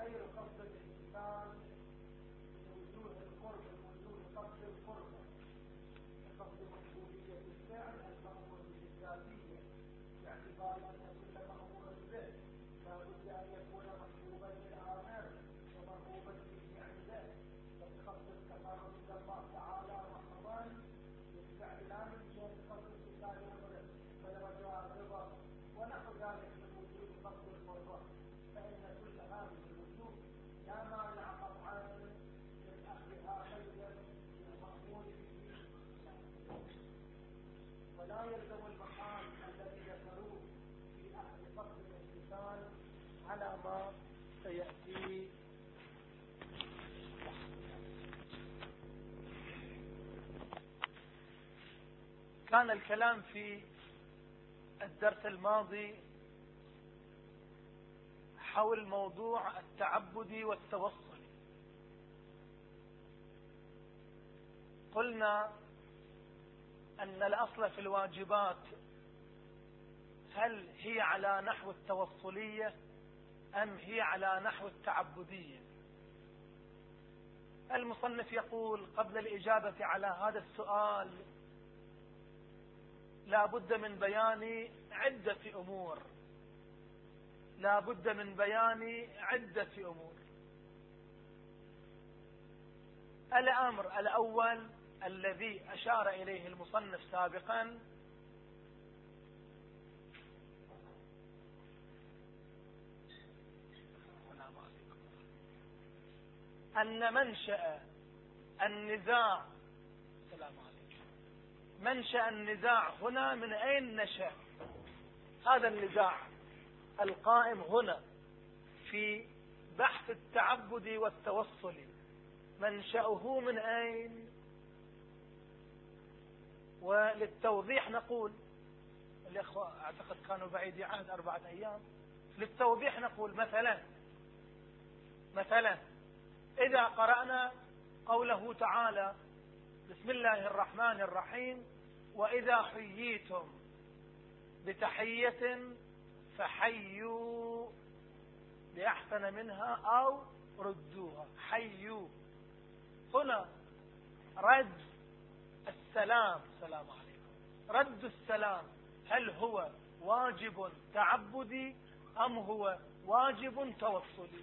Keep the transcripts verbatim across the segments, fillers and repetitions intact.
غير قصد الإنسان وجوه القرب وجوه قصد القرب قصد مقبولية الفعل المأمور بالذاتية باعتبار أن كل مأمور به لا بد أن يكون محبوبا للآمر ومرغوبا فيه عنده فبقصد التقرب إلى الله تعالى محضا بالفعل لا من جهة قصد امتثال أمره بل رجاء الرضا ونحو ذلك من وجود قصد القربة فإن كل هذه الوجوه لا مانع قطعا من أخذها خيرا للمأمور به ولا يلزم المحال الذي ذكروه في أخذ قصد الامتثال على ما سيأتي. كان الكلام في الدرس الماضي حول موضوع التعبد والتوصل. قلنا أن الأصل في الواجبات هل هي على نحو التوصلية أم هي على نحو التعبدية. المصنف يقول قبل الإجابة على هذا السؤال لا بد من بيان عدة أمور لا بد من بيان عدة أمور. الأمر الأول الذي أشار إليه المصنف سابقا أن منشأ النزاع السلام عليكم منشأ النزاع هنا من أين نشأ؟ هذا النزاع القائم هنا في بحث التعبد والتوصل منشأه من أين؟ وللتوضيح نقول الأخوة أعتقد كانوا بعيد عهد أربعة أيام. للتوضيح نقول مثلا مثلا إذا قرأنا قوله تعالى بسم الله الرحمن الرحيم وإذا حييتم بتحية فحيوا بأحسن منها أو ردوها. حيوا هنا رد السلام السلام عليكم رد السلام هل هو واجب تعبدي أم هو واجب توصلي؟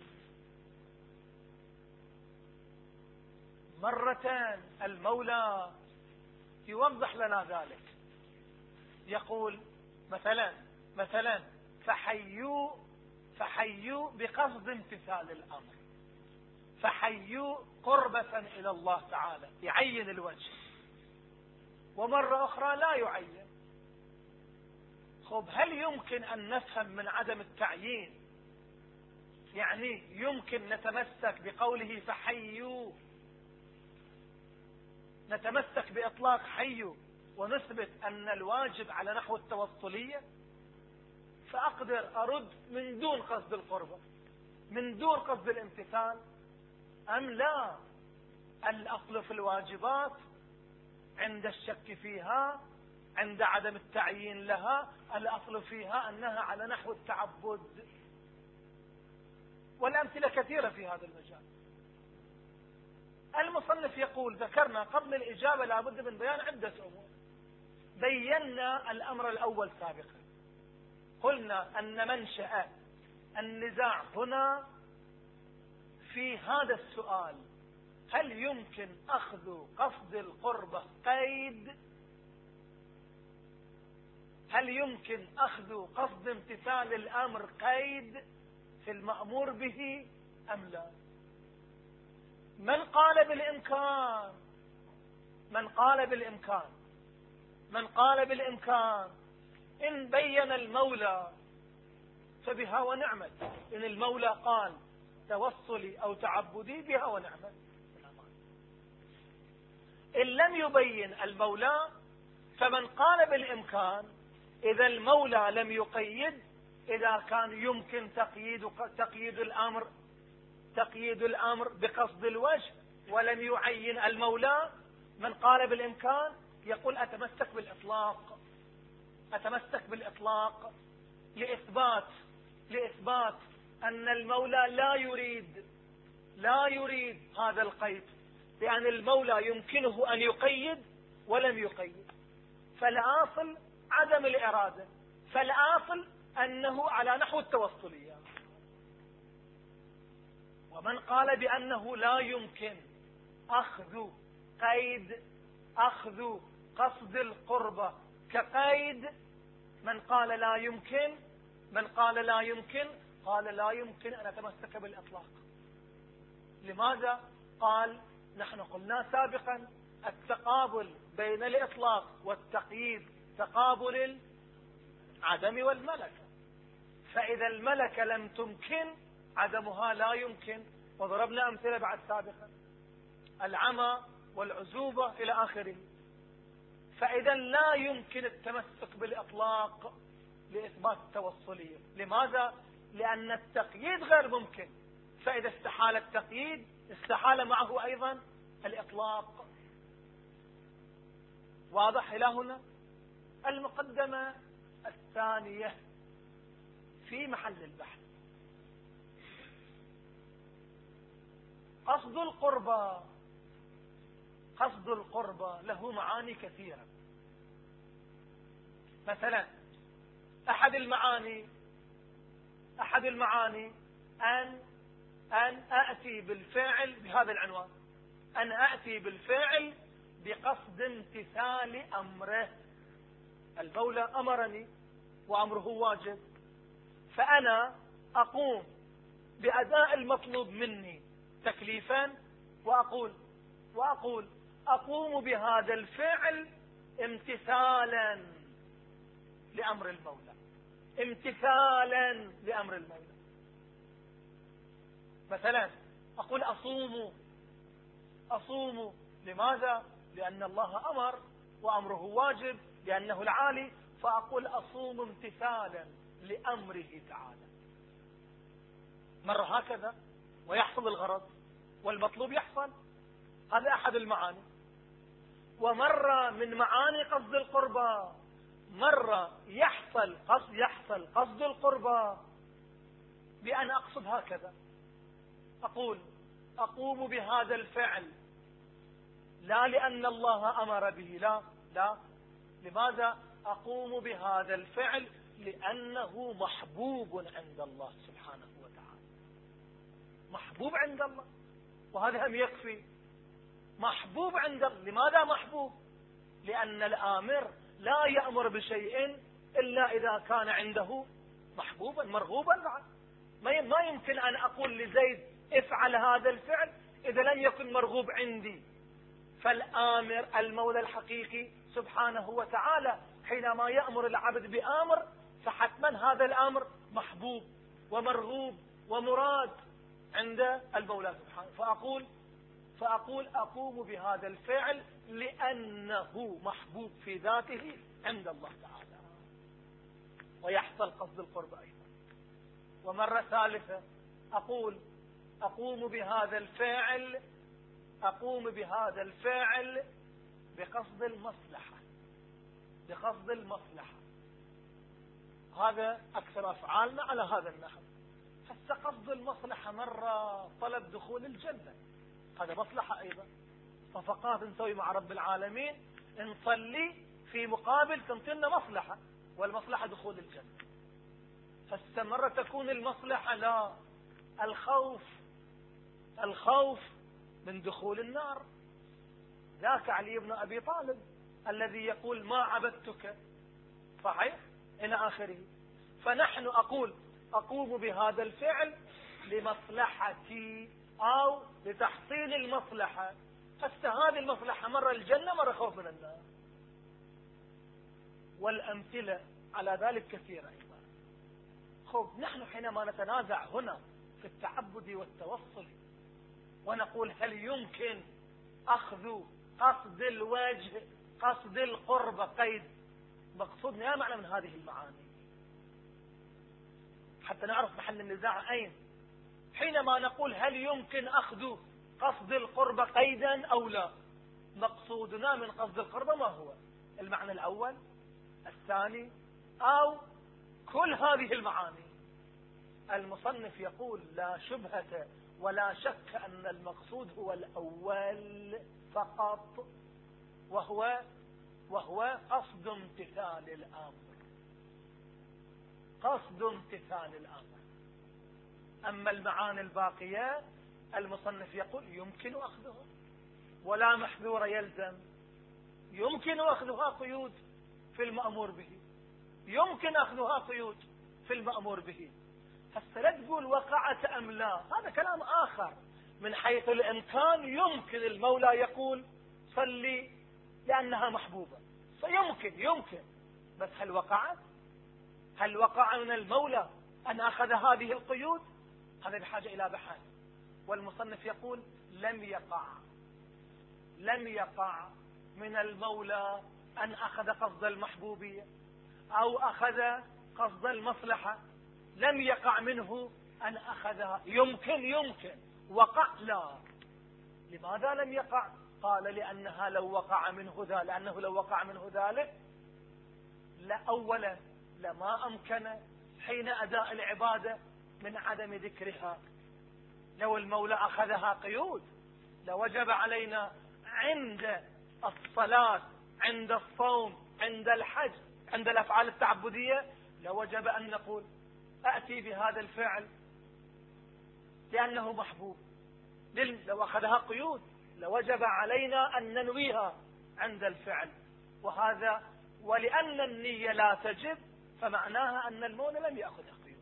مرتان المولى يوضح لنا ذلك يقول مثلا مثلا فحيوا فحيوا بقصد امتثال الأمر فحيوا قربة إلى الله تعالى يعين الوجه ومرة أخرى لا يعين. خب هل يمكن أن نفهم من عدم التعيين يعني يمكن نتمسك بقوله فحيوا نتمسك بإطلاق حيوا ونثبت أن الواجب على نحو التوصلية؟ فأقدر أرد من دون قصد القربة من دون قصد الامتثال أم لا؟ الأصل في الواجبات عند الشك فيها عند عدم التعيين لها الأصل فيها أنها على نحو التعبد. والأمثلة كثيرة في هذا المجال. المصنف يقول ذكرنا قبل الإجابة لابد من بيان عدة أمور. بينا الأمر الأول سابقا قلنا أن منشأ النزاع هنا في هذا السؤال هل يمكن أخذ قصد القربة قيد هل يمكن أخذ قصد امتثال الأمر قيد في المأمور به أم لا؟ من قال بالإمكان من قال بالإمكان من قال بالإمكان إن بين المولى فبها ونعمت. إن المولى قال توصلي أو تعبدي بها ونعمت. إن لم يبين المولى فمن قال بالإمكان إذا المولى لم يقيد إذا كان يمكن تقييد تقييد الأمر تقييد الأمر بقصد الوجه ولم يعين المولى من قال بالإمكان يقول أتمسك بالإطلاق أتمسك بالإطلاق لإثبات لإثبات أن المولى لا يريد لا يريد هذا القيد، لأن المولى يمكنه أن يقيد ولم يقيد، فالآصل عدم الإرادة، فالآصل أنه على نحو التوصلية. ومن قال بأنه لا يمكن أخذ قيد أخذ قصد القربة كقيد، من قال لا يمكن من قال لا يمكن قال لا يمكن أن أتمسك بالإطلاق. لماذا؟ قال نحن قلنا سابقا التقابل بين الإطلاق والتقييد تقابل العدم والملكة، فإذا الملكة لم تمكن عدمها لا يمكن، وضربنا أمثلة بعد سابقا العمى والعزوبة إلى آخره. فإذا لا يمكن التمسك بالإطلاق لإثبات التوصلية. لماذا؟ لأن التقييد غير ممكن، فإذا استحال التقييد استحال معه أيضا الإطلاق. واضح إلى هنا؟ المقدمة الثانية في محل البحث. قصد القربى قصد القربى له معاني كثيرة. مثلا أحد المعاني أحد المعاني أن أن أأتي بالفعل بهذا العنوان، أن أأتي بالفعل بقصد امتثال أمره. المولى أمرني وأمره واجب، فأنا أقوم بأداء المطلوب مني تكليفا وأقول وأقول أقوم بهذا الفعل امتثالا لأمر المولى امتثالا لأمر المولى. مثلا أقول أصوم أصوم لماذا؟ لأن الله أمر وأمره واجب، لأنه العالي، فأقول أصوم امتثالا لأمره تعالى. مرة هكذا ويحصل الغرض والمطلوب يحصل، هذا أحد المعاني. ومرة من معاني قصد القربى مرة يحصل قصد يحصل قصد القربى بأن أقصد هكذا، أقول أقوم بهذا الفعل لا لأن الله أمر به، لا لا لماذا؟ أقوم بهذا الفعل لأنه محبوب عند الله سبحانه وتعالى، محبوب عند الله، وهذا هم يكفي. محبوب عند الله. لماذا محبوب؟ لأن الآمر لا يأمر بشيء إلا إذا كان عنده محبوبا مرغوبا بعد. ما يمكن أن أقول لزيد افعل هذا الفعل إذا لم يكن مرغوب عندي. فالآمر المولى الحقيقي سبحانه وتعالى حينما يأمر العبد بأمر فحتما هذا الأمر محبوب ومرغوب ومراد عند المولى سبحانه. فأقول فأقول أقوم بهذا الفعل لأنه محبوب في ذاته عند الله تعالى، ويحصل قصد القرب أيضا. ومرة ثالثة أقول أقوم بهذا الفعل أقوم بهذا الفعل بقصد المصلحة بقصد المصلحة. هذا أكثر أفعالنا على هذا النحو. حتى قصد المصلحة مرة طلب دخول الجنة، هذا مصلحة أيضا. صفقات نسوي مع رب العالمين، نصلي في مقابل تنطينا مصلحة، والمصلحة دخول الجنة. فاستمر تكون المصلحة لا الخوف الخوف من دخول النار. ذاك علي بن أبي طالب الذي يقول ما عبدتك، صحيح إلى آخره. فنحن أقول أقوم بهذا الفعل لمصلحتي أو لتحصيل المصلحة. حتى هذه المصلحة مرة الجنة مرة خوف من النار. والأمثلة على ذلك كثيرة أيضا. خوف. نحن حينما نتنازع هنا في التعبد والتوصل ونقول هل يمكن أخذ قصد الوجه قصد القرب قيد، مقصودنا يا معنى من هذه المعاني حتى نعرف محل النزاع أين. حينما نقول هل يمكن أخذ قصد القرب قيدا أو لا، مقصودنا من قصد القرب ما هو؟ المعنى الأول الثاني أو كل هذه المعاني؟ المصنف يقول لا شبهة ولا شك أن المقصود هو الأول فقط، وهو وهو قصد امتثال الأمر، قصد امتثال الأمر. أما المعاني الباقية المصنف يقول يمكن أخذها ولا محذور يلزم، يمكن أخذها قيود في المأمور به، يمكن أخذها قيود في المأمور به. هسه لا تقول وقعت أم لا، هذا كلام آخر. من حيث الإمكان يمكن المولى يقول صلي لأنها محبوبة، فيمكن يمكن بس هل وقعت؟ هل وقع من المولى أن أخذ هذه القيود؟ هذا بحاجة إلى بحث. والمصنف يقول لم يقع لم يقع من المولى أن أخذ قصد المحبوبية أو أخذ قصد المصلحة، لم يقع منه أن أخذها. يمكن يمكن وقع لا. لماذا لم يقع؟ قال لأنها لو وقع منه ذلك لأنه لو وقع منه ذلك لا أولا لما أمكن حين أداء العبادة من عدم ذكرها. لو المولى أخذها قيود لوجب علينا عند الصلاة، عند الصوم، عند الحج، عند الأفعال التعبدية لوجب أن نقول أأتي بهذا الفعل لأنه محبوب. لو أخذها قيود لوجب علينا أن ننويها عند الفعل، وهذا ولأن النية لا تجب فمعناها أن المولى لم يأخذها قيود.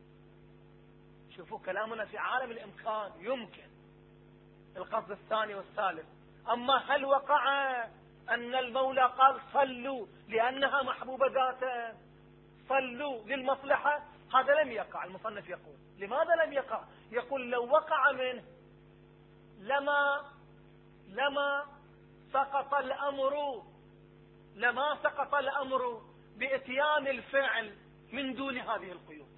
شوفوا كلامنا في عالم الإمكان، يمكن القصد الثاني والثالث. أما هل وقع أن المولى قال صلوا لأنها محبوبة ذاتا، صلوا للمصلحة؟ هذا لم يقع. المصنف يقول لماذا لم يقع؟ يقول لو وقع منه لما لما سقط الأمر لما سقط الأمر بإتيان الفعل من دون هذه القيود.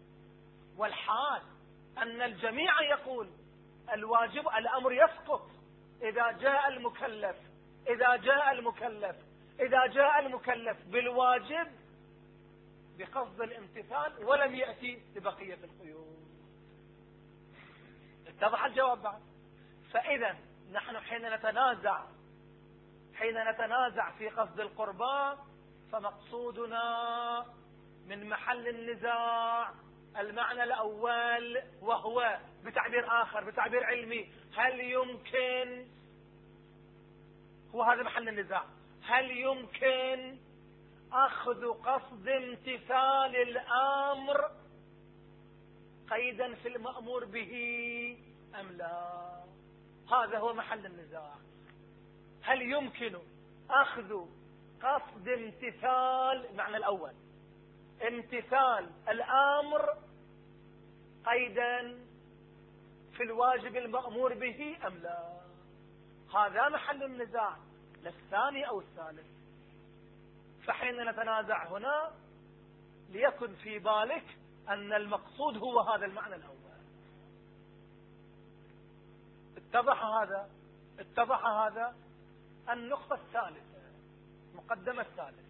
والحال أن الجميع يقول الواجب الأمر يسقط إذا جاء المكلف إذا جاء المكلف إذا جاء المكلف بالواجب بقصد الامتثال ولم يأتي ببقية القيود. اتضح الجواب بعد. فإذا نحن حين نتنازع حين نتنازع في قصد القربان فمقصودنا من محل النزاع المعنى الأول، وهو بتعبير آخر بتعبير علمي هل يمكن، هو هذا محل النزاع، هل يمكن أخذ قصد امتثال الأمر قيدا في المأمور به أم لا؟ هذا هو محل النزاع. هل يمكن أخذ قصد امتثال المعنى الأول امتثال الأمر قيدا في الواجب المأمور به أم لا؟ هذا محل النزاع، للثاني أو الثالث. فحين نتنازع هنا ليكن في بالك أن المقصود هو هذا المعنى الأول. اتضح هذا اتضح هذا. النقطة الثالثة، المقدمة الثالثة،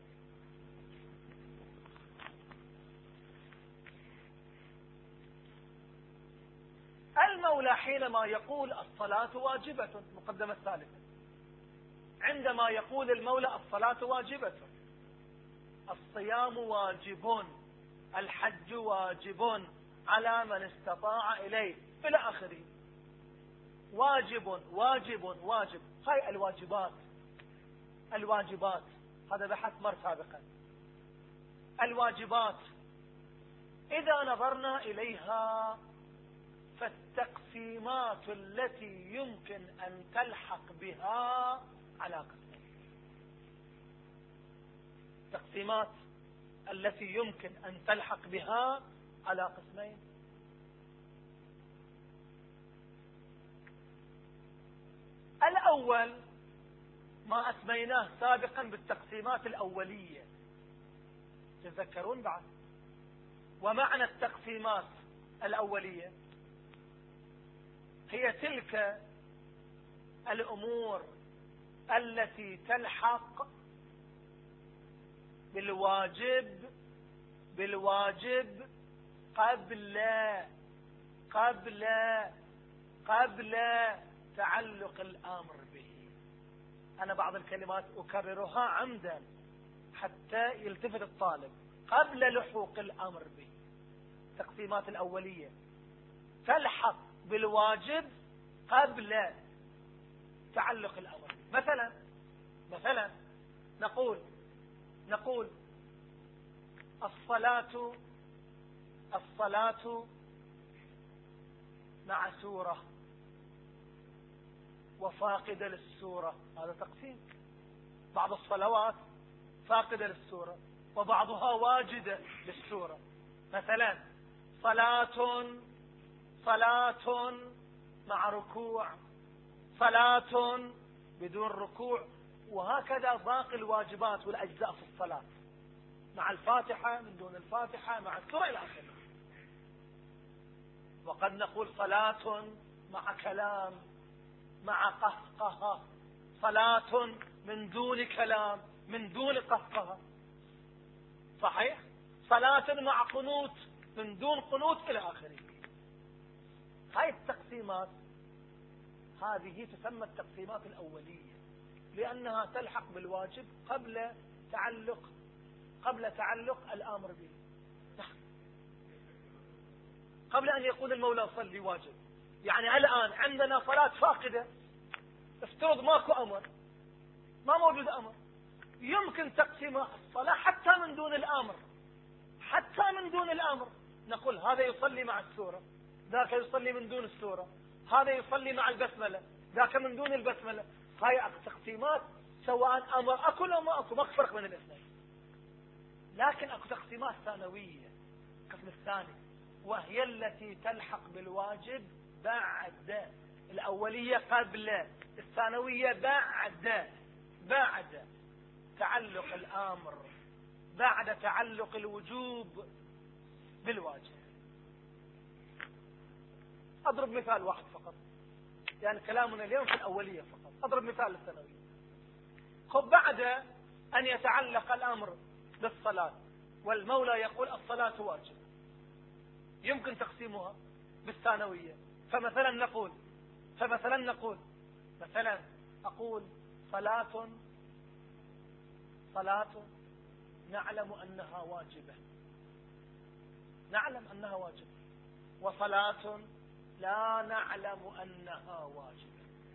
المولى حينما يقول الصلاة واجبة، المقدمة الثالثة، عندما يقول المولى الصلاة واجبة، الصيام واجب، الحج واجب على من استطاع إليه إلى آخره. واجب واجب واجب. هاي الواجبات الواجبات هذا بحث مر سابقا. الواجبات إذا نظرنا إليها فالتقسيمات التي يمكن أن تلحق بها على قسمين. التقسيمات التي يمكن أن تلحق بها على قسمين. الأول ما أسميناه سابقا بالتقسيمات الأولية، تذكرون بعد؟ ومعنى التقسيمات الأولية هي تلك الأمور التي تلحق بالواجب بالواجب قبل قبل قبل تعلق الأمر به. أنا بعض الكلمات أكررها عمدا حتى يلتفت الطالب. قبل لحوق الأمر به. التقسيمات الأولية تلحق بالواجب قبل تعلق الأمر به. مثلا مثلا نقول نقول الصلاة الصلاة مع سورة وفاقدة للسورة. هذا تقسيم. بعض الصلوات فاقدة للسورة وبعضها واجدة للسورة. مثلا صلاة صلاة مع ركوع، صلاة بدون ركوع، وهكذا باقي الواجبات والأجزاء في الصلاة، مع الفاتحة من دون الفاتحة مع السورة إلى آخره. وقد نقول صلاة مع كلام مع قهقهة، صلاة من دون كلام من دون قهقهة، صحيح؟ صلاة مع قنوت من دون قنوت إلى آخره. هاي التقسيمات هذه تسمى التقسيمات الأولية، لأنها تلحق بالواجب قبل تعلق قبل تعلق الأمر به. قبل أن يقول المولى صلي واجب. يعني الآن عندنا صلاة فاقدة، افترض ماكو أمر، ما موجود أمر، يمكن تقسيم الصلاة حتى من دون الأمر، حتى من دون الأمر. نقول هذا يصلي مع السورة، ذاك يصلي من دون السورة، هذا يصلي مع البسملة، ذاك من دون البسملة. هاي تقسيمات سواء أمر أكو أو ما أكو، ما فرق بين الاثنين. لكن أكو تقسيمات ثانوية. القسم الثاني وهي التي تلحق بالواجب بعد. الأولية قبل، الثانوية بعد بعد تعلق الأمر، بعد تعلق الوجوب بالواجب. أضرب مثال واحد فقط، يعني كلامنا اليوم في الأولية فقط. أضرب مثال للثانوية. خب بعد أن يتعلق الأمر بالصلاة والمولى يقول الصلاة واجب، يمكن تقسيمها بالثانوية. فمثلا نقول فمثلا نقول مثلا أقول صلاة صلاة نعلم أنها واجبة، نعلم أنها واجبة، وصلاة لا نعلم أنها واجبة.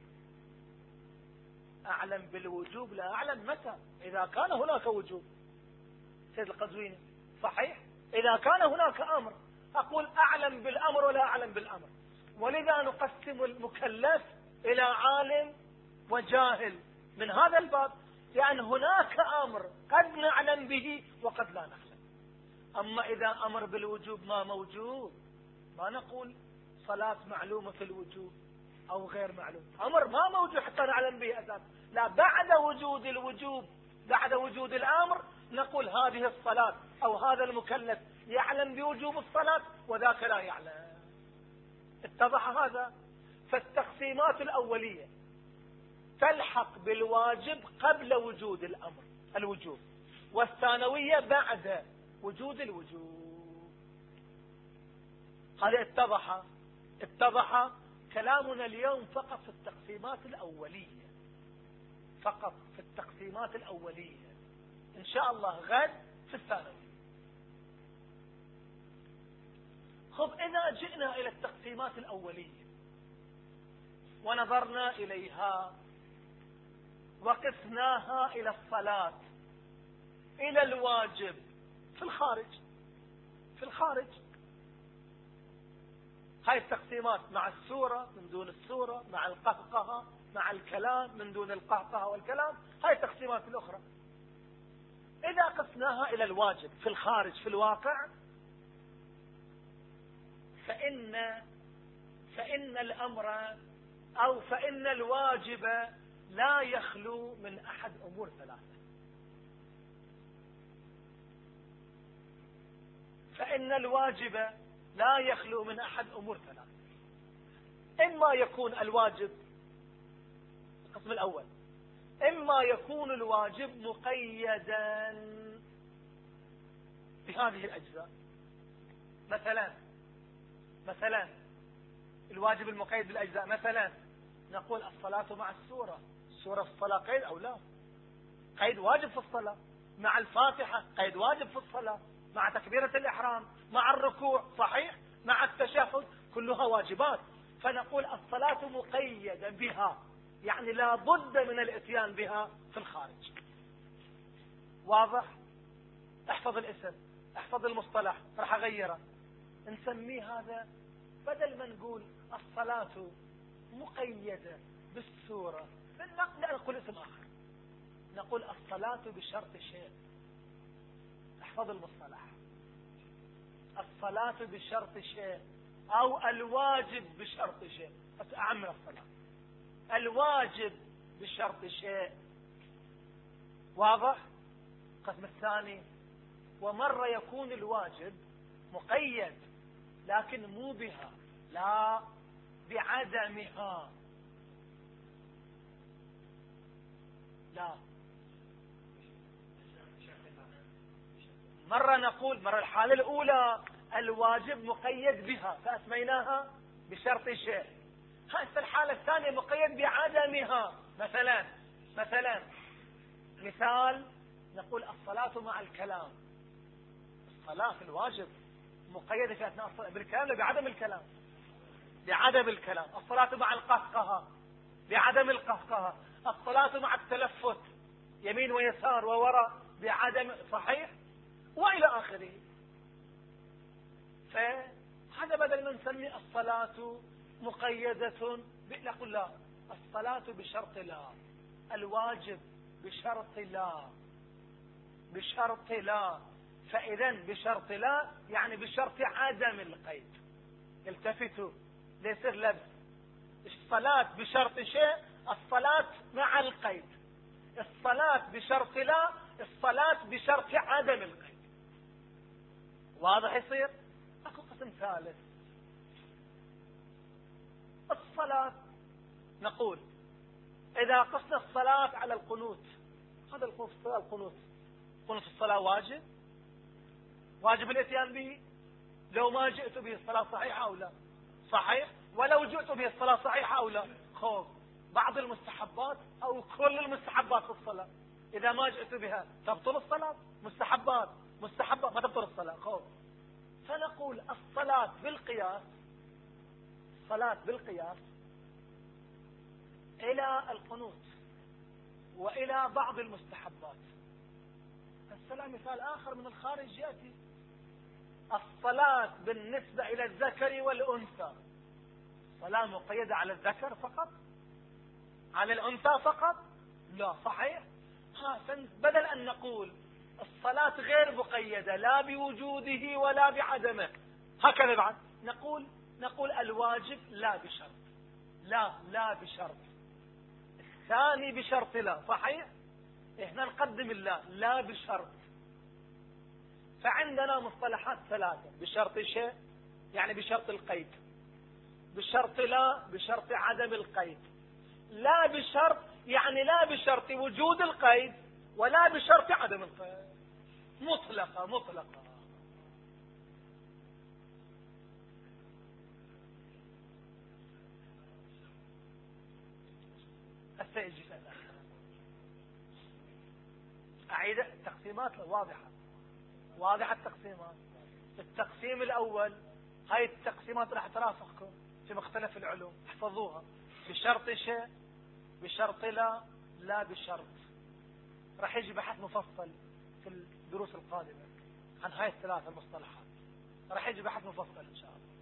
أعلم بالوجوب لا أعلم متى، إذا كان هناك وجوب. سيد القزويني صحيح، إذا كان هناك أمر أقول أعلم بالأمر ولا أعلم بالأمر. ولذا نقسم المكلف إلى عالم وجاهل من هذا الباب، لأن هناك أمر قد نعلم به وقد لا نعلم. أما إذا أمر بالوجوب ما موجود، ما نقول صلاة معلومة في الوجوب أو غير معلوم، أمر ما موجود حتى نعلم به أساس. لا، بعد وجود الوجوب، بعد وجود الأمر نقول هذه الصلاة أو هذا المكلف يعلم بوجوب الصلاة وذاك لا يعلم. اتضح هذا؟ فالتقسيمات الأولية تلحق بالواجب قبل وجود الأمر الوجوب، والثانوية بعد وجود الوجوب. هذا اتضح اتضح كلامنا اليوم فقط في التقسيمات الأولية، فقط في التقسيمات الأولية. إن شاء الله غد في الثانوية. خب إذا جئنا إلى التقسيمات الأولية ونظرنا إليها وقسناها إلى الصلاة، إلى الواجب في الخارج في الخارج هاي التقسيمات مع السورة من دون السورة، مع القهقهة مع الكلام من دون القهقهة والكلام، هاي التقسيمات الأخرى. إذا قسناها إلى الواجب في الخارج في الواقع، فإن فإن الأمر أو فإن الواجب لا يخلو من أحد أمور ثلاثة. فإن الواجب لا يخلو من أحد أمور ثلاثة. إما يكون الواجب، القسم الأول، إما يكون الواجب مقيدا بهذه الأجزاء، مثلا مثلا الواجب المقيد بالأجزاء، مثلا نقول الصلاة مع السورة، السورة في الصلاة قيد أو لا؟ قيد واجب في الصلاة. مع الفاتحة قيد واجب في الصلاة، مع تكبيرة الإحرام، مع الركوع صحيح، مع التشهد، كلها واجبات. فنقول الصلاة مقيدة بها، يعني لا بد من الاتيان بها في الخارج. واضح؟ احفظ الاسم، احفظ المصطلح، راح اغيره، نسميه هذا بدل ما نقول الصلاة مقيدة بالسورة بالنقل، لا نقول اسم اخر، نقول الصلاة بشرط شيء. احفظ المصطلح، الصلاة بشرط شيء او الواجب بشرط شيء، بس اعمل الصلاة الواجب بشرط شيء. واضح؟ القسم الثاني، ومرة يكون الواجب مقيد لكن مو بها، لا بعدمها. لا، مرة نقول، مرة الحالة الأولى الواجب مقيد بها فأسميناها بشرط شيء. هسه الحالة الثانية مقيد بعدمها. مثلا مثلا مثال نقول الصلاة مع الكلام، الصلاة في الواجب مقيدة في أثناء الصلاة بالكلام لا بعدم الكلام؟ بعدم الكلام. الصلاة مع القهقهة بعدم القهقهة. الصلاة مع التلفت يمين ويسار ووراء بعدم، صحيح، وإلى آخره. فهذا بدل ما نسمي الصلاة مقيدة، نقول لا، الصلاة بشرط لا، الواجب بشرط لا، بشرط لا. فإذا بشرط لا يعني بشرط عدم القيد. التفتوا ليصير لبس. الصلاة بشرط شيء، الصلاة مع القيد. الصلاة بشرط لا، الصلاة بشرط عدم القيد. واضح يصير؟ اكو قسم ثالث، الصلاة. نقول إذا قصنا الصلاة على القنوت، هذا القنوت في الصلاة، القنوت قنوت في الصلاة واجب، واجب الاتيان به. لو ما جئت به الصلاة صحيحة أو لا؟ صحيح. ولو جئت به الصلاة صحيحة أو لا؟ خوف. بعض المستحبات أو كل المستحبات في الصلاة إذا ما جئت بها تبطل الصلاة. مستحبات مستحبات ما تبطل الصلاة، خوف. فنقول الصلاة بالقياس، الصلاة بالقياس إلى القنوت وإلى بعض المستحبات. السلام مثال آخر من الخارج يأتي، الصلاة بالنسبة إلى الذكر والأنثى، صلاة مقيدة على الذكر فقط، على الأنثى فقط؟ لا، صحيح. ها، بدل أن نقول الصلاة غير مقيدة لا بوجوده ولا بعدمه، هكذا بعد نقول نقول الواجب لا بشرط، لا لا بشرط، الثاني بشرط لا، صحيح. احنا نقدم الله لا بشرط. فعندنا مصطلحات ثلاثة، بشرط شيء يعني بشرط القيد، بشرط لا بشرط عدم القيد، لا بشرط يعني لا بشرط وجود القيد ولا بشرط عدم القيد، مطلقة مطلقة. السيجي أعيد التقسيمات واضحة، واضحة التقسيمات. التقسيم الأول، هاي التقسيمات راح ترافقكم في مختلف العلوم، احفظوها. بشرط شيء، بشرط لا، لا بشرط. راح يجي بحث مفصل في الدروس القادمة عن هاي الثلاث المصطلحات، راح يجي بحث مفصل إن شاء الله.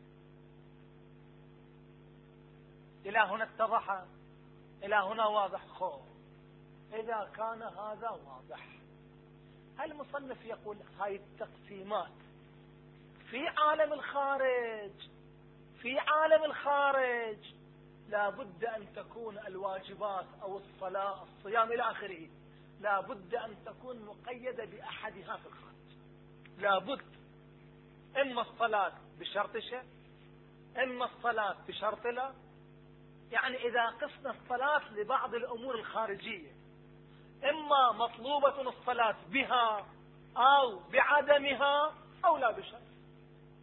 إلى هنا اتضح؟ إلى هنا واضح؟ خو إذا كان هذا واضح، المصنف يقول هاي التقسيمات في عالم الخارج، في عالم الخارج لا بد أن تكون الواجبات أو الصلاة الصيام إلى آخره لا بد أن تكون مقيدة بأحدها في الخارج. لا بد، إما الصلاة بشرط شيء، إما الصلاة بشرط لا. يعني إذا قسنا الصلاة لبعض الأمور الخارجية، إما مطلوبة الصلاة بها أو بعدمها أو لا بشرط.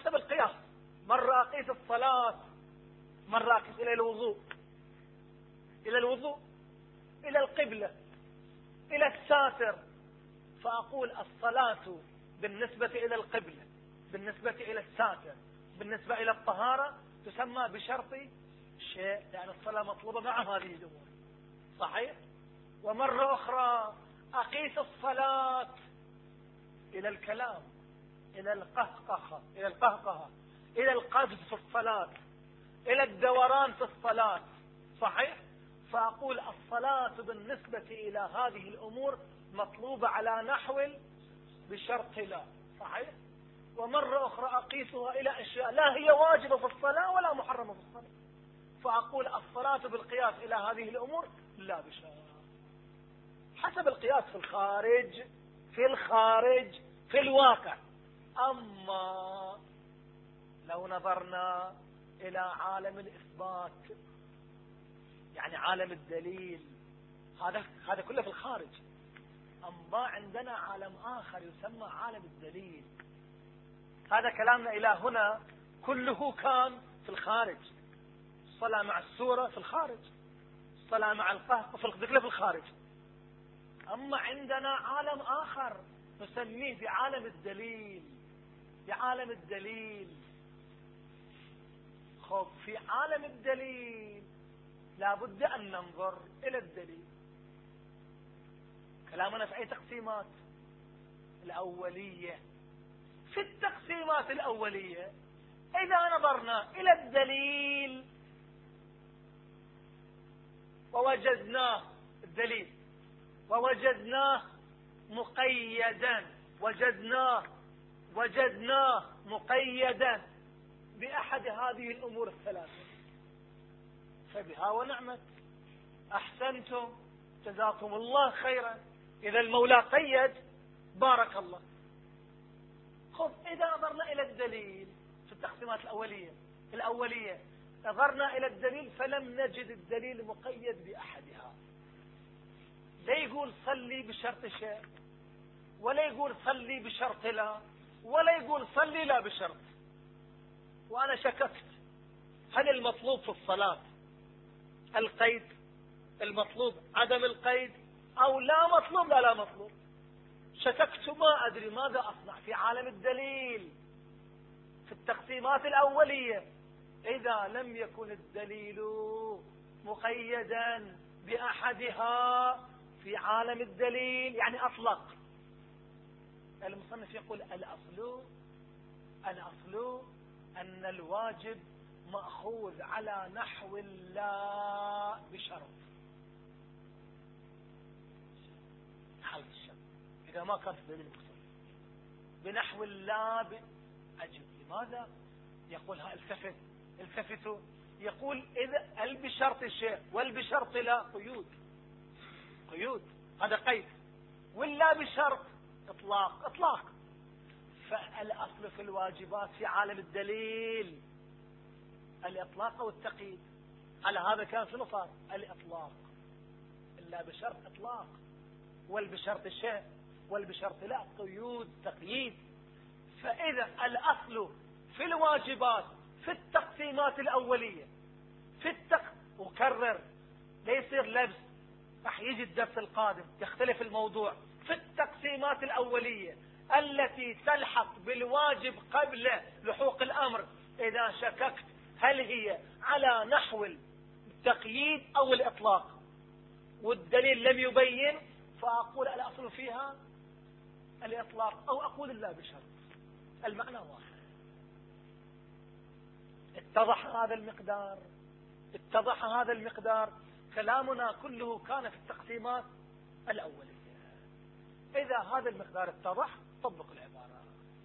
حسب القياس. مرة أقيس الصلاة، مرة أقيس إلى الوضوء، إلى الوضوء إلى القبلة، إلى الساتر، فأقول الصلاة بالنسبة إلى القبلة، بالنسبة إلى الساتر، بالنسبة إلى الطهارة تسمى بشرط شيء، لأن الصلاة مطلوبة مع هذه الأمور. صحيح؟ ومرة أخرى أقيس الصلاة إلى الكلام، إلى القهقهة، إلى القهقهة، إلى القفز في الصلاة، إلى الدوران في الصلاة. صحيح؟ فأقول الصلاة بالنسبة إلى هذه الأمور مطلوبة على نحو بشرط لا. صحيح؟ ومرة أخرى أقيسها إلى أشياء لا هي واجبة في الصلاة ولا محرمة في الصلاة، فأقول الصلاة بالقياس إلى هذه الأمور لا بشرط، حسب القياس في الخارج، في الخارج في الواقع. أما لو نظرنا إلى عالم الإثبات، يعني عالم الدليل، هذا هذا كله في الخارج. أما عندنا عالم آخر يسمى عالم الدليل. هذا كلامنا إلى هنا كله كان في الخارج. الصلاة مع السورة في الخارج، الصلاة مع القهقه في كله في الخارج. أما عندنا عالم آخر نسميه بعالم الدليل، بعالم الدليل. خب في عالم الدليل لابد أن ننظر إلى الدليل. كلامنا في أي تقسيمات؟ الأولية. في التقسيمات الأولية إذا نظرنا إلى الدليل ووجدناه الدليل ووجدناه مقيدا، وجدناه وجدناه مقيدا بأحد هذه الأمور الثلاثة، فبها ونعمت، أحسنتم، جزاكم الله خيرا. إذا المولى قيد بارك الله. خذ إذا نظرنا إلى الدليل في التقسيمات الأولية الأولية نظرنا إلى الدليل فلم نجد الدليل مقيد بأحدها. لا يقول صلي بشرط شيء، ولا يقول صلي بشرط لا، ولا يقول صلي لا بشرط. وأنا شككت هل المطلوب في الصلاة القيد، المطلوب عدم القيد، أو لا مطلوب لا لا مطلوب. شككت ما أدري ماذا أصنع في عالم الدليل في التقسيمات الأولية إذا لم يكن الدليل مقيدا بأحدها. في عالم الدليل يعني أطلق. المصنف يقول الأصل الأصل أن الواجب مأخوذ على نحو لا بشرط. حال الشرط إذا ما كان في دليل مقصود بنحو لا ب... أجل لماذا يقول ها التفت التفتوا يقول إذا البشرط الشيء والبشرط لا قيود، قيود هذا قيد، واللا بشرط إطلاق إطلاق. فالأصل في الواجبات في عالم الدليل الإطلاق أو التقييد. على هذا كان في نصار الإطلاق، إلا بشرط إطلاق، والبشرط الشيء والبشرط لا قيود تقييد. فإذا الأصل في الواجبات في التقسيمات الأولية في التق... وكرر لا يصير لبس، راح يجي الدرس القادم يختلف الموضوع. في التقسيمات الأولية التي تلحق بالواجب قبل لحوق الأمر، إذا شككت هل هي على نحو التقييد أو الإطلاق والدليل لم يبين، فأقول الأصل فيها الإطلاق أو أقول الله بشرط. المعنى واحد. اتضح هذا المقدار اتضح هذا المقدار. كلامنا كله كان في التقسيمات الأولية. إذا هذا المقدار اتضح طبق العبارة.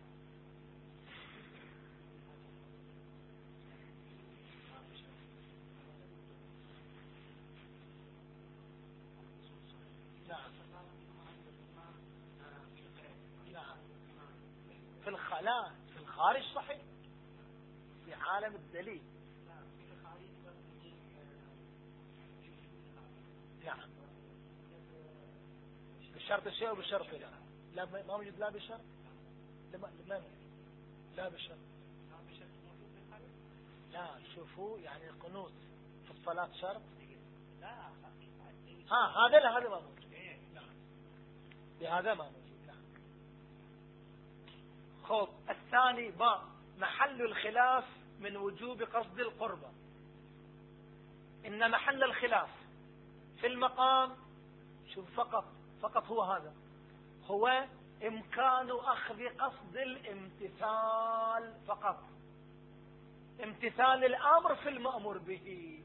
نعم نعم في الخلاء في الخارج صحيح، في عالم الدليل نعم بشرط الشيء وبشرط لا. لا ما موجود لا بشرط، لا لا بشرط لا شوفوا يعني القنوت في الصلاة شرط. لا ها هذا لا هذا ما موجود. نعم بهذا ما موجود. نعم. خب الثاني با محل الخلاف من وجوب قصد القربة. إن محل الخلاف في المقام شوف فقط فقط هو هذا، هو إمكان أخذ قصد الامتثال فقط، امتثال الأمر في المأمور به.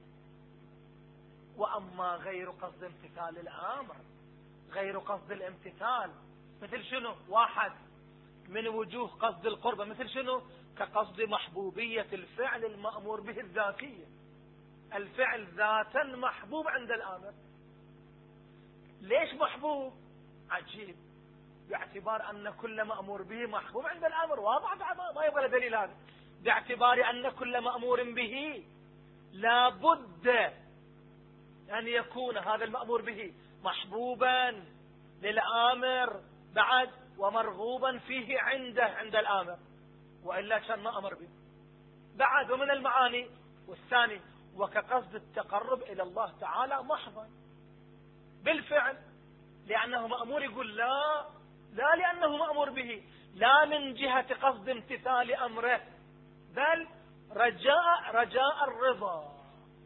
وأما غير قصد امتثال الأمر، غير قصد الامتثال مثل شنو؟ واحد من وجوه قصد القربة مثل شنو؟ كقصد محبوبية الفعل المأمور به الذاتية. الفعل ذاتا محبوب عند الآمر. ليش محبوب؟ عجيب، باعتبار أن كل مأمور به محبوب عند الآمر. واضح ما يبغى دليل هذا. باعتبار أن كل مأمور به لا بد أن يكون هذا المأمور به محبوبا للآمر بعد ومرغوبا فيه عنده عند الآمر، وإلا كان ما أمر به بعد. ومن المعاني والثاني وكقصد التقرب إلى الله تعالى محضا بالفعل، لأنه مأمور. يقول لا لا لأنه مأمور به، لا من جهة قصد امتثال أمره، بل رجاء رجاء الرضا،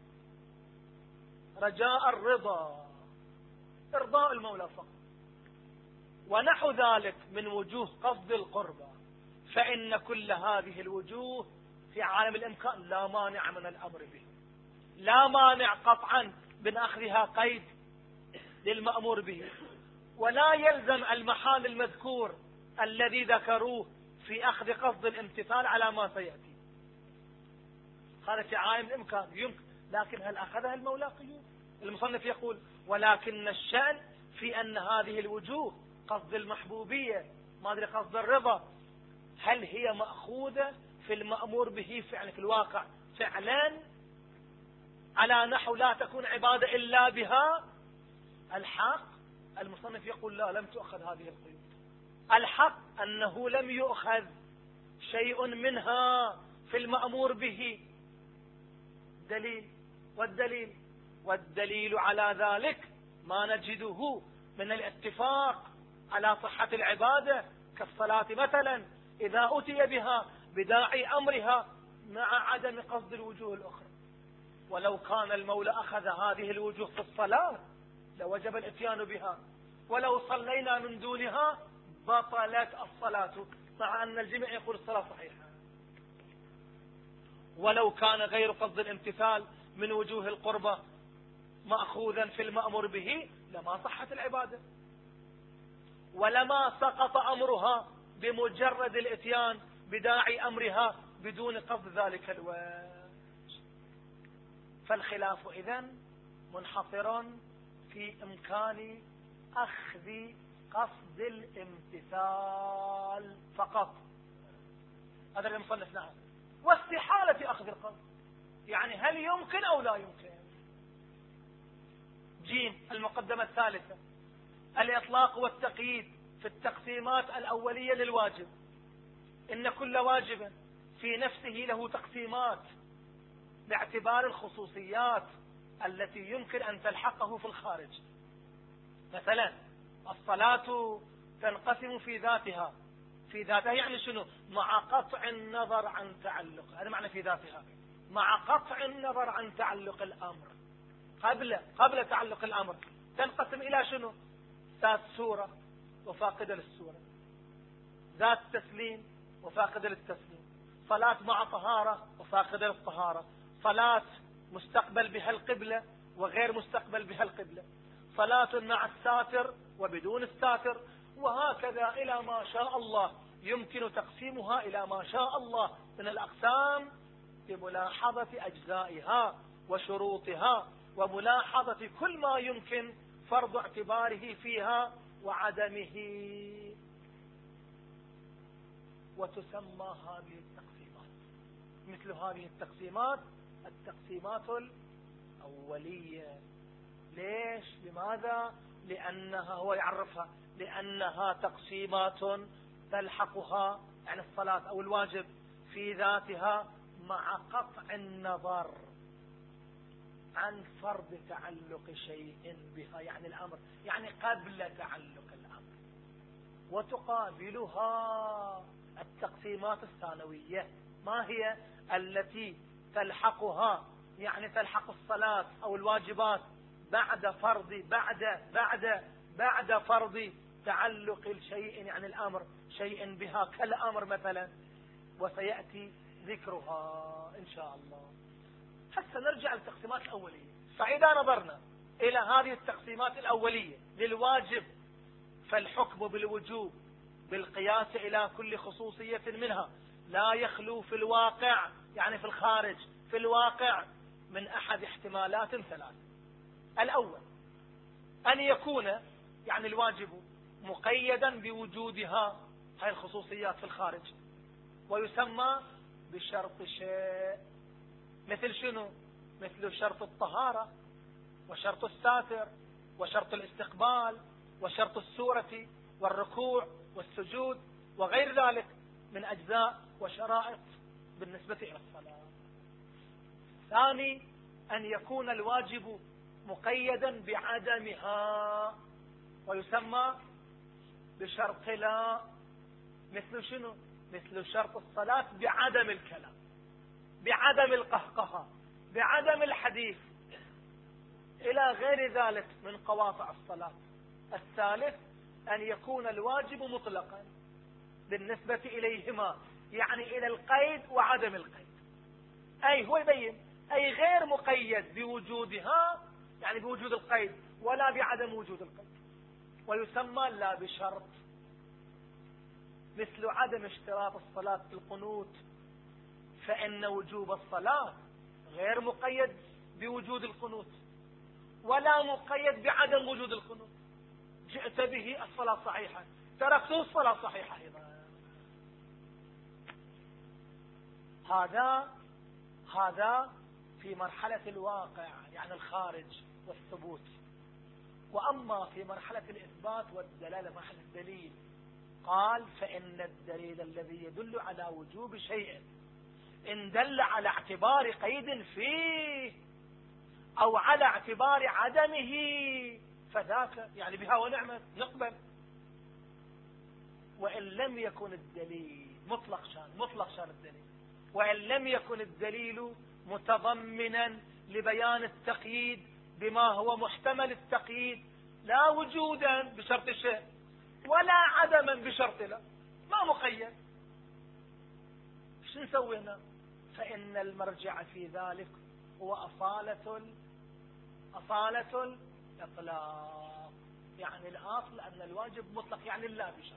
رجاء الرضا، إرضاء المولى فقط. ونحو ذلك من وجوه قصد القربة، فإن كل هذه الوجوه في عالم الإمكان لا مانع من الأمر به، لا مانع قطعا من أخذها قيد للمأمور به. ولا يلزم المحال المذكور الذي ذكروه في أخذ قصد الامتثال على ما سيأتي. هذا في عالم الإمكان يمكن، لكن هل أخذها المولى قيود؟ المصنف يقول ولكن الشأن في أن هذه الوجوه قصد المحبوبية، ما أدري قصد الرضا، هل هي مأخوذة في المأمور به فعلا في الواقع فعلا على نحو لا تكون عبادة إلا بها؟ الحق المصنف يقول لا، لم تؤخذ هذه القيود. الحق أنه لم يؤخذ شيء منها في المأمور به. دليل والدليل والدليل على ذلك ما نجده من الاتفاق على صحة العبادة كالصلاة مثلا إذا أتي بها بداعي أمرها مع عدم قصد الوجوه الأخرى. ولو كان المولى أخذ هذه الوجوه في الصلاة لوجب الاتيان بها، ولو صلينا من دونها بطلت الصلاة، مع أن الجميع يقول الصلاة صحيحة. ولو كان غير قصد الامتثال من وجوه القربة مأخوذا في المأمور به لما صحت العبادة، ولما سقط أمرها بمجرد الاتيان بداعي أمرها بدون قصد ذلك الوجه. فالخلاف إذن منحصر في إمكان أخذ قصد الامتثال فقط. هذا اللي مصنف. نعم. واستحالة أخذ القصد، يعني هل يمكن أو لا يمكن. جيم المقدمة الثالثة الإطلاق والتقييد في التقسيمات الأولية للواجب. إن كل واجب في نفسه له تقسيمات باعتبار الخصوصيات التي يمكن أن تلحقه في الخارج. مثلا الصلاة تنقسم في ذاتها، في ذاتها يعني شنو؟ مع قطع النظر عن تعلق، هذا معنى في ذاتها، مع قطع النظر عن تعلق الأمر. قبل قبل تعلق الأمر تنقسم إلى شنو؟ ذات سورة وفاقدة للسورة، ذات تسليم وفاقدة للتسليم، صلاة مع طهارة وفاقدة للطهارة، صلاة مستقبل بها القبلة وغير مستقبل بها القبلة، صلاة مع الساتر وبدون الساتر، وهكذا إلى ما شاء الله. يمكن تقسيمها إلى ما شاء الله من الأقسام بملاحظة أجزائها وشروطها وملاحظة كل ما يمكن فرض اعتباره فيها وعدمه. وتسمى هذه التقسيمات، مثل هذه التقسيمات، التقسيمات الأولية. ليش؟ لماذا؟ لأنها هو يعرفها لأنها تقسيمات تلحقها، يعني الصلاة أو الواجب في ذاتها مع قطع النظر عن فرض تعلق شيء بها، يعني الأمر، يعني قبل تعلق الأمر. وتقابلها التقسيمات الثانوية، ما هي؟ التي تلحقها، يعني تلحق الصلاة أو الواجبات بعد فرض بعد بعد بعد فرض تعلق الشيء، يعني الأمر شيء بها كالأمر مثلا، وسيأتي ذكرها إن شاء الله. هسه نرجع للتقسيمات الأولية. فإذا نظرنا إلى هذه التقسيمات الأولية للواجب، فالحكم بالوجوب بالقياس إلى كل خصوصية منها لا يخلو في الواقع، يعني في الخارج، في الواقع من أحد احتمالات ثلاث. الأول أن يكون يعني الواجب مقيدا بوجودها، هاي الخصوصيات في الخارج، ويسمى بشرط شيء. مثل شنو؟ مثل شرط الطهارة، وشرط الساتر، وشرط الاستقبال، وشرط السورة، والركوع والسجود، وغير ذلك من أجزاء وشرائط بالنسبة إلى الصلاة. ثاني أن يكون الواجب مقيدا بعدمها، ويسمى بشرط لا. مثل شنو؟ مثل شرط الصلاة بعدم الكلام، بعدم القهقهة، بعدم الحديث، إلى غير ذلك من قواطع الصلاة. الثالث أن يكون الواجب مطلقا بالنسبة إليهما، يعني إلى القيد وعدم القيد، أي هو يبين أي غير مقيد بوجودها، يعني بوجود القيد، ولا بعدم وجود القيد، ويسمى لا بشرط. مثل عدم اشتراط الصلاة في القنوت، فإن وجوب الصلاة غير مقيد بوجود القنوت، ولا مقيد بعدم وجود القنوت. جئت به الصلاة صحيحة، تركته الصلاة صحيحة أيضا. هذا هذا في مرحلة الواقع، يعني الخارج والثبوت. وأما في مرحلة الإثبات والدلالة، مرحلة الدليل، قال فإن الدليل الذي يدل على وجوب شيء إن دل على اعتبار قيد فيه أو على اعتبار عدمه فذاك، يعني بها ونعمة نقبل. وإن لم يكن الدليل مطلق شان، مطلق شان الدليل، وإن لم يكن الدليل متضمنا لبيان التقييد بما هو محتمل التقييد، لا وجودا بشرط الشيء ولا عدما بشرط لا، ما مقيد، شو نسوي هنا؟ فإن المرجع في ذلك هو أصالة أصالة الإطلاق، يعني الأصل أن الواجب مطلق، يعني لا بشرط.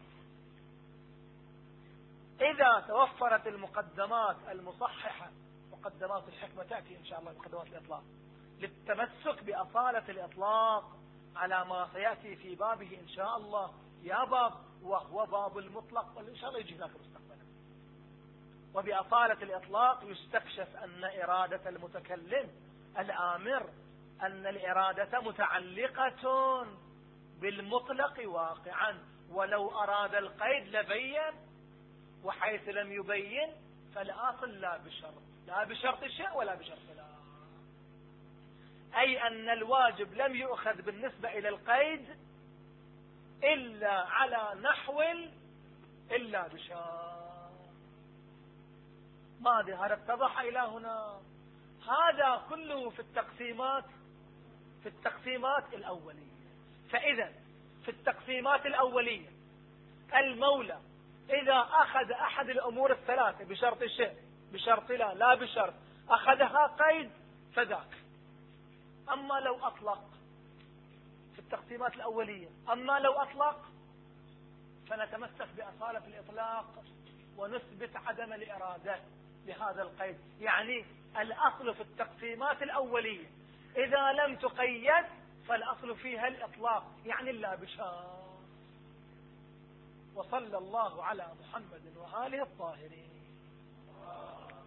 إذا توفرت المقدمات المصححة، مقدمات الحكمة تأتي إن شاء الله، مقدمات الإطلاق، للتمسك بأصالة الإطلاق على ما سيأتي في بابه إن شاء الله، يا باب وهو باب المطلق، وإن شاء الله يجي ذاك مستقبلا. وبأصالة الإطلاق يستكشف أن إرادة المتكلم الآمر، أن الإرادة متعلقة بالمطلق واقعا، ولو أراد القيد لبين، وحيث لم يبين فالآصل لا بشرط، لا بشرط الشيء ولا بشرط لا، أي أن الواجب لم يؤخذ بالنسبة إلى القيد إلا على نحو إلا بشرط. ماذا هذا اتضح إلى هنا؟ هذا كله في التقسيمات في التقسيمات الأولية. فإذا في التقسيمات الأولية المولى إذا أخذ أحد الأمور الثلاثة بشرط الشيء، بشرط لا، لا بشرط، أخذها قيد فذاك. أما لو أطلق في التقسيمات الأولية، أما لو أطلق فنتمسك بأصالة الإطلاق ونثبت عدم الإرادة لهذا القيد. يعني الأصل في التقسيمات الأولية إذا لم تقيد فالأصل فيها الإطلاق، يعني لا بشرط. وصلى الله على محمد وآله الطاهرين.